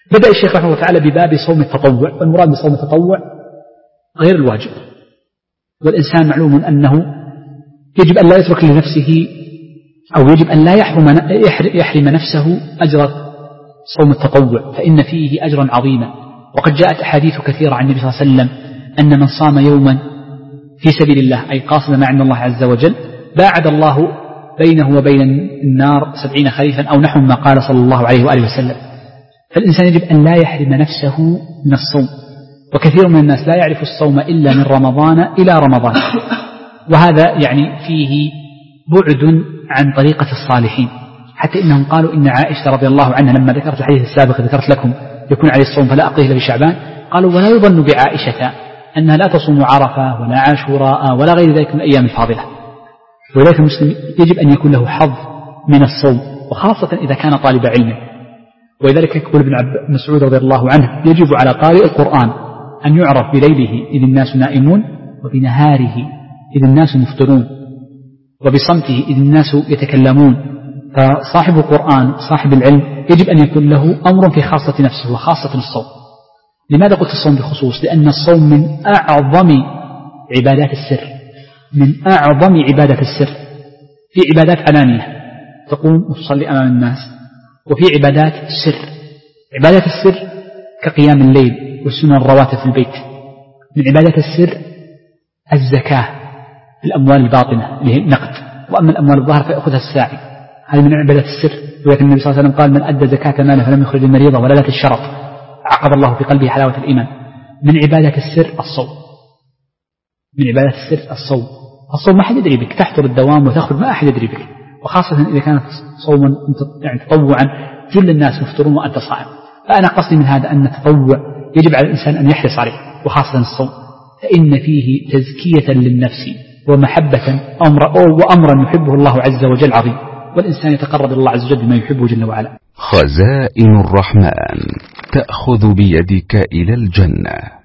بدأ الشيخ رحمه الله تعالى بباب صوم التطوع، والمراد بصوم التطوع غير الواجب. والإنسان معلوم أنه يجب أن لا يترك لنفسه، أو يجب أن لا يحرم نفسه أجر صوم التطوع، فإن فيه أجرا عظيما. وقد جاءت أحاديث كثيرة عن النبي صلى الله عليه وسلم أن من صام يوما في سبيل الله، أي قاصد ما عند الله عز وجل، باعد الله بينه وبين النار 70 خريفا أو نحو ما قال صلى الله عليه وآله وسلم. فالإنسان يجب أن لا يحرم نفسه من الصوم، وكثير من الناس لا يعرف الصوم إلا من رمضان إلى رمضان، وهذا يعني فيه بعد عن طريقة الصالحين. حتى إنهم قالوا إن عائشة رضي الله عنها لما ذكرت الحديث السابق ذكرت لكم يكون عليه الصوم فلا أقضيه بشعبان، قالوا ولا يظن بعائشة أنها لا تصوم عرفة ولا عاشوراء ولا غير ذلك من الأيام الفاضلة. ولذلك المسلم يجب أن يكون له حظ من الصوم، وخاصة إذا كان طالب علم. ولذلك يقول ابن مسعود رضي الله عنه يجب على قارئ القرآن أن يعرف بليله إذ الناس نائمون، وبنهاره إذ الناس مفطرون، وبصمته إذ الناس يتكلمون. فصاحب القرآن صاحب العلم يجب أن يكون له أمر في خاصة نفسه وخاصة الصوم. لماذا قلت الصوم بخصوص؟ لأن الصوم من أعظم عبادات السر، من أعظم عبادات السر. في عبادات علانية تقوم وتصلي أمام الناس، وفي عبادات السر. عبادات السر كقيام الليل والسنن الرواتب في البيت. من عبادات السر الزكاة في الأموال الباطنة اللي هي النقد، وأما الأموال الظاهرة فيأخذها الساعي، هذه من عبادات السر. ولكن النبي صلى الله عليه وسلم قال من أدى زكاة ماله فلم يخرج المريضة ولا لا الشرط عقد الله في قلبه حلاوة الإيمان. من عبادة السر الصوم، من عبادة السر الصوم. الصوم ما أحد يدري بك، تحضر الدوام وتخرج ما أحد يدري بك، وخاصة إذا كانت صوما يعني تطوعا جل الناس مفطرون وأنت صائم. فأنا قصدي من هذا أن التطوع يجب على الإنسان أن يحرص عليه، وخاصة الصوم، فإن فيه تزكية للنفس ومحبة وأمرا يحبه الله عز وجل عظيم، والإنسان يتقرب الله عز وجل بما يحبه جل وعلا. خزائن الرحمن تأخذ بيدك إلى الجنة.